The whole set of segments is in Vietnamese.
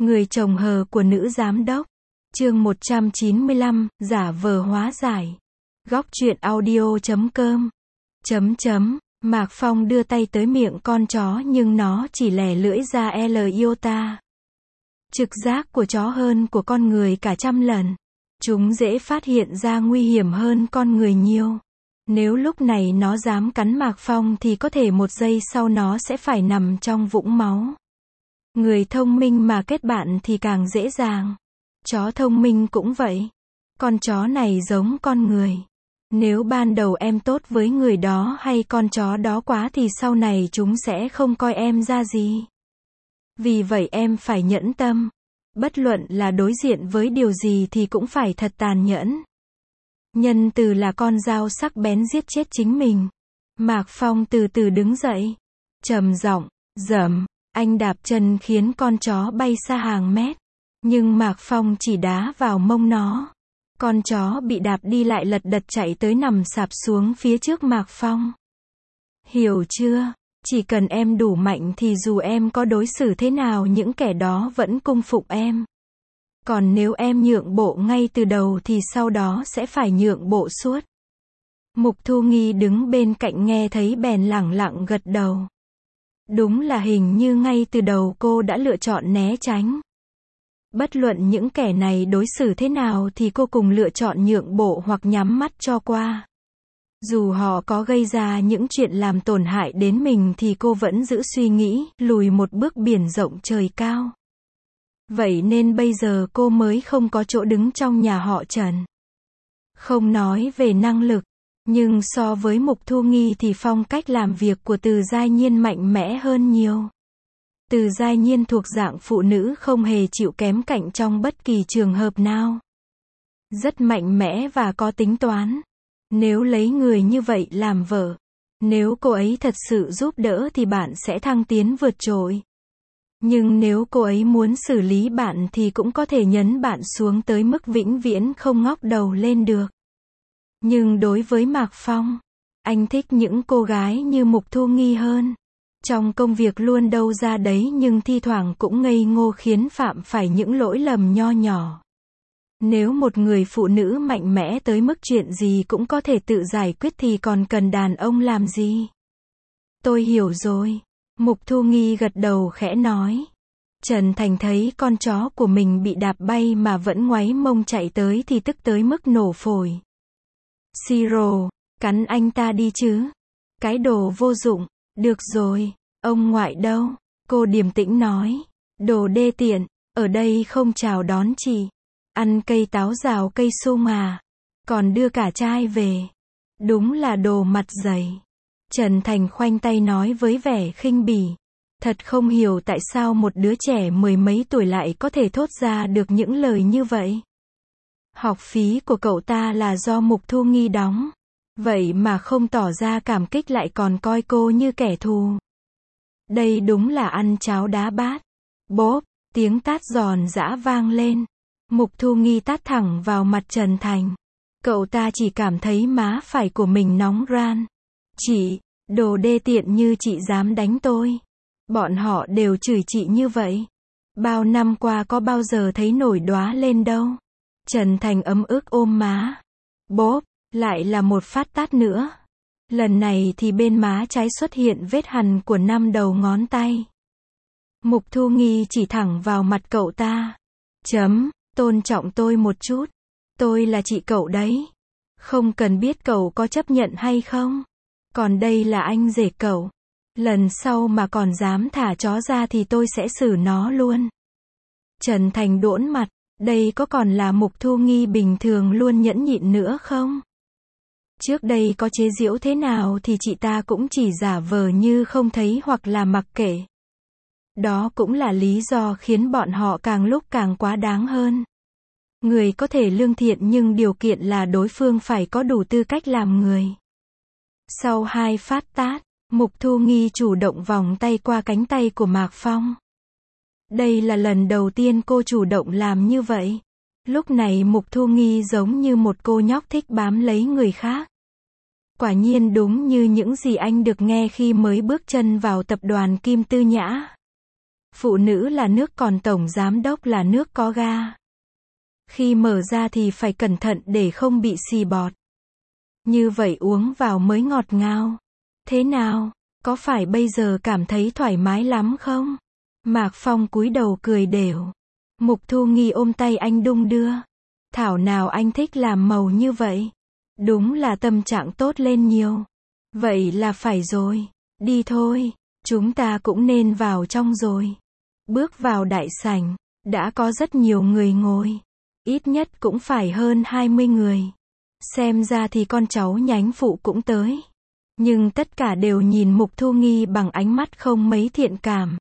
Người chồng hờ của nữ giám đốc. Chương 195, giả vờ hóa giải. Góc truyện audio.com. Mạc Phong đưa tay tới miệng con chó nhưng nó chỉ lè lưỡi ra L iota. Trực giác của chó hơn của con người cả trăm lần. Chúng dễ phát hiện ra nguy hiểm hơn con người nhiều. Nếu lúc này nó dám cắn Mạc Phong thì có thể một giây sau nó sẽ phải nằm trong vũng máu. Người thông minh mà kết bạn thì càng dễ dàng. Chó thông minh cũng vậy. Con chó này giống con người. Nếu ban đầu em tốt với người đó hay con chó đó quá thì sau này chúng sẽ không coi em ra gì. Vì vậy em phải nhẫn tâm. Bất luận là đối diện với điều gì thì cũng phải thật tàn nhẫn. Nhân từ là con dao sắc bén giết chết chính mình. Mạc Phong từ từ đứng dậy. Trầm giọng, dầm. Anh đạp chân khiến con chó bay xa hàng mét. Nhưng Mạc Phong chỉ đá vào mông nó. Con chó bị đạp đi lại lật đật chạy tới nằm sạp xuống phía trước Mạc Phong. Hiểu chưa? Chỉ cần em đủ mạnh thì dù em có đối xử thế nào những kẻ đó vẫn cung phụng em. Còn nếu em nhượng bộ ngay từ đầu thì sau đó sẽ phải nhượng bộ suốt. Mục Thu Nghi đứng bên cạnh nghe thấy bèn lẳng lặng gật đầu. Đúng là hình như ngay từ đầu cô đã lựa chọn né tránh. Bất luận những kẻ này đối xử thế nào thì cô cùng lựa chọn nhượng bộ hoặc nhắm mắt cho qua. Dù họ có gây ra những chuyện làm tổn hại đến mình thì cô vẫn giữ suy nghĩ, lùi một bước biển rộng trời cao. Vậy nên bây giờ cô mới không có chỗ đứng trong nhà họ Trần. Không nói về năng lực, nhưng so với Mục Thu Nghi thì phong cách làm việc của Từ Giai Nhiên mạnh mẽ hơn nhiều. Từ Giai Nhiên thuộc dạng phụ nữ không hề chịu kém cạnh trong bất kỳ trường hợp nào. Rất mạnh mẽ và có tính toán. Nếu lấy người như vậy làm vợ, nếu cô ấy thật sự giúp đỡ thì bạn sẽ thăng tiến vượt trội. Nhưng nếu cô ấy muốn xử lý bạn thì cũng có thể nhấn bạn xuống tới mức vĩnh viễn không ngóc đầu lên được. Nhưng đối với Mạc Phong, anh thích những cô gái như Mục Thu Nghi hơn. Trong công việc luôn đâu ra đấy nhưng thi thoảng cũng ngây ngô khiến phạm phải những lỗi lầm nho nhỏ. Nếu một người phụ nữ mạnh mẽ tới mức chuyện gì cũng có thể tự giải quyết thì còn cần đàn ông làm gì? Tôi hiểu rồi. Mục Thu Nghi gật đầu khẽ nói. Trần Thành thấy con chó của mình bị đạp bay mà vẫn ngoáy mông chạy tới thì tức tới mức nổ phổi. Siro, cắn anh ta đi chứ. Cái đồ vô dụng. Được rồi, ông ngoại đâu? Cô điềm tĩnh nói. Đồ đê tiện, ở đây không chào đón chị. Ăn cây táo rào cây sung à? Còn đưa cả chai về. Đúng là đồ mặt dày. Trần Thành khoanh tay nói với vẻ khinh bỉ. Thật không hiểu tại sao một đứa trẻ mười mấy tuổi lại có thể thốt ra được những lời như vậy. Học phí của cậu ta là do Mục Thu Nghi đóng. Vậy mà không tỏ ra cảm kích lại còn coi cô như kẻ thù. Đây đúng là ăn cháo đá bát. Bốp, tiếng tát giòn giã vang lên. Mục Thu Nghi tát thẳng vào mặt Trần Thành. Cậu ta chỉ cảm thấy má phải của mình nóng ran. Chị, đồ đê tiện như chị dám đánh tôi. Bọn họ đều chửi chị như vậy. Bao năm qua có bao giờ thấy nổi đóa lên đâu. Trần Thành ấm ức ôm má. Bốp, lại là một phát tát nữa. Lần này thì bên má trái xuất hiện vết hằn của 5 đầu ngón tay. Mục Thu Nghi chỉ thẳng vào mặt cậu ta. Tôn trọng tôi một chút. Tôi là chị cậu đấy. Không cần biết cậu có chấp nhận hay không. Còn đây là anh rể cậu. Lần sau mà còn dám thả chó ra thì tôi sẽ xử nó luôn. Trần Thành đỗn mặt. Đây có còn là Mục Thu Nghi bình thường luôn nhẫn nhịn nữa không? Trước đây có chế giễu thế nào thì chị ta cũng chỉ giả vờ như không thấy hoặc là mặc kệ. Đó cũng là lý do khiến bọn họ càng lúc càng quá đáng hơn. Người có thể lương thiện nhưng điều kiện là đối phương phải có đủ tư cách làm người. Sau 2 phát tát, Mục Thu Nghi chủ động vòng tay qua cánh tay của Mạc Phong. Đây là lần đầu tiên cô chủ động làm như vậy. Lúc này Mục Thu Nghi giống như một cô nhóc thích bám lấy người khác. Quả nhiên đúng như những gì anh được nghe khi mới bước chân vào tập đoàn Kim Tư Nhã. Phụ nữ là nước còn tổng giám đốc là nước có ga. Khi mở ra thì phải cẩn thận để không bị xì bọt. Như vậy uống vào mới ngọt ngào. Thế nào, có phải bây giờ cảm thấy thoải mái lắm không? Mạc Phong cúi đầu cười đều. Mục Thu Nghi ôm tay anh đung đưa. Thảo nào anh thích làm màu như vậy. Đúng là tâm trạng tốt lên nhiều. Vậy là phải rồi. Đi thôi, chúng ta cũng nên vào trong rồi. Bước vào đại sảnh, đã có rất nhiều người ngồi. Ít nhất cũng phải hơn 20 người. Xem ra thì con cháu nhánh phụ cũng tới. Nhưng tất cả đều nhìn Mục Thu Nghi bằng ánh mắt không mấy thiện cảm.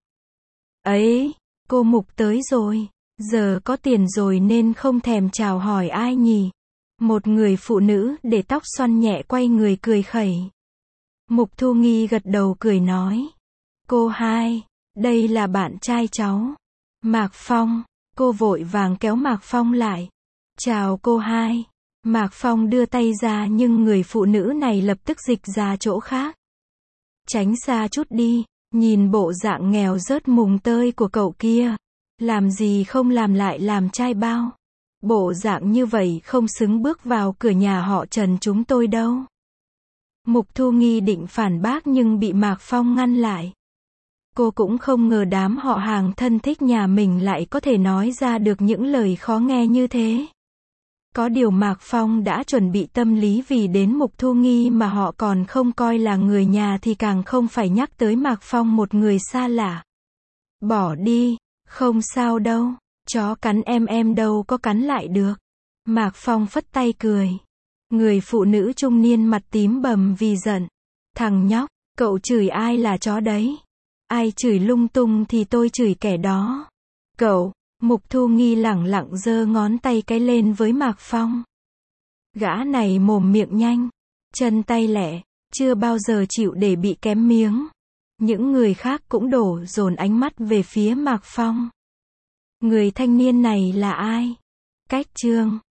Ấy, cô Mục tới rồi. Giờ có tiền rồi nên không thèm chào hỏi ai nhỉ? Một người phụ nữ để tóc xoăn nhẹ quay người cười khẩy. Mục Thu Nghi gật đầu cười nói. Cô hai, đây là bạn trai cháu. Mạc Phong, cô vội vàng kéo Mạc Phong lại. Chào cô hai. Mạc Phong đưa tay ra nhưng người phụ nữ này lập tức dịch ra chỗ khác. Tránh xa chút đi, nhìn bộ dạng nghèo rớt mùng tơi của cậu kia. Làm gì không làm lại làm trai bao. Bộ dạng như vậy không xứng bước vào cửa nhà họ Trần chúng tôi đâu. Mục Thu Nghi định phản bác nhưng bị Mạc Phong ngăn lại. Cô cũng không ngờ đám họ hàng thân thích nhà mình lại có thể nói ra được những lời khó nghe như thế. Có điều Mạc Phong đã chuẩn bị tâm lý vì đến Mục Thu Nghi mà họ còn không coi là người nhà thì càng không phải nhắc tới Mạc Phong một người xa lạ. Bỏ đi, không sao đâu, chó cắn em đâu có cắn lại được. Mạc Phong phất tay cười. Người phụ nữ trung niên mặt tím bầm vì giận. Thằng nhóc, cậu chửi ai là chó đấy? Ai chửi lung tung thì tôi chửi kẻ đó. Cậu, Mục Thu Nghi lẳng lặng giơ ngón tay cái lên với Mạc Phong. Gã này mồm miệng nhanh, chân tay lẹ, chưa bao giờ chịu để bị kém miếng. Những người khác cũng đổ dồn ánh mắt về phía Mạc Phong. Người thanh niên này là ai? Cách Trương.